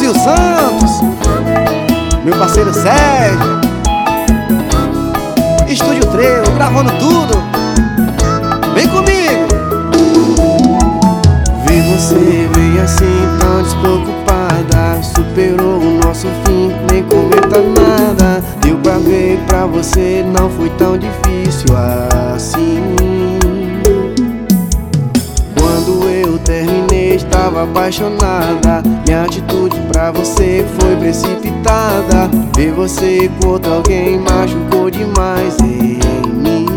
Brasil Santos, meu parceiro Sérgio, Estúdio Trevo, gravando tudo. Vem comigo. Vi você bem assim, tão despreocupada. Superou o nosso fim, nem comenta nada. Deu pra ver, pra você não foi tão difícil assim. Quando eu terminei, estava apaixonada. Minha atitude pra você foi precipitada. Ver você com outro alguém machucou demais em mim.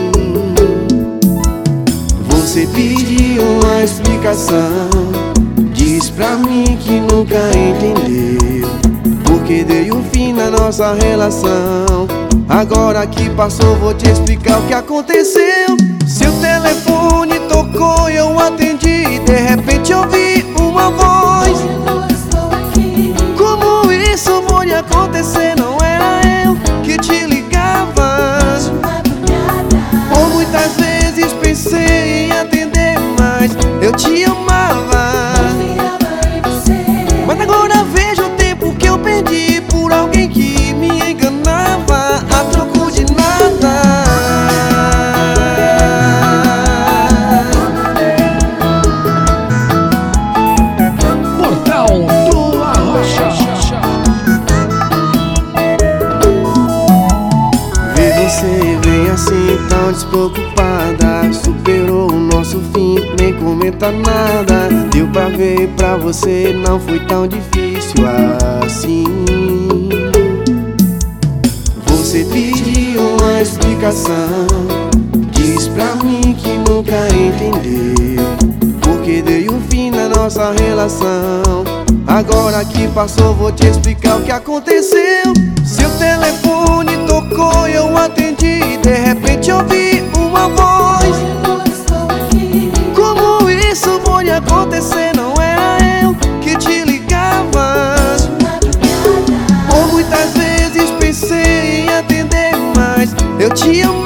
Você pediu uma explicação, diz pra mim que nunca entendeu porque dei um fim na nossa relação. Agora que passou vou te explicar o que aconteceu. Seu telefone tocou e eu atendi. De repente ouvi uma voz. Como isso pode acontecer? Não era eu que te ligava. Por muitas vezes pensei em atender, mas eu te amava. Mas agora vejo o tempo que eu perdi por alguém que me enganava a troco de nada. Portal do Arrocha. Ver você bem assim, tão despreocupada. Superou o nosso fim, nem comenta nada. Deu pra ver, pra você não foi tão difícil assim. Você pediu uma explicação, diz pra mim que nunca entendeu porque dei um fim na nossa relação. Agora que passou vou te explicar o que aconteceu. Seu telefone tocou e eu atendi. De repente ouvi uma voz. Como isso pode acontecer? Não era eu que te ligava. Por muitas vezes pensei em atender, mas eu te amava.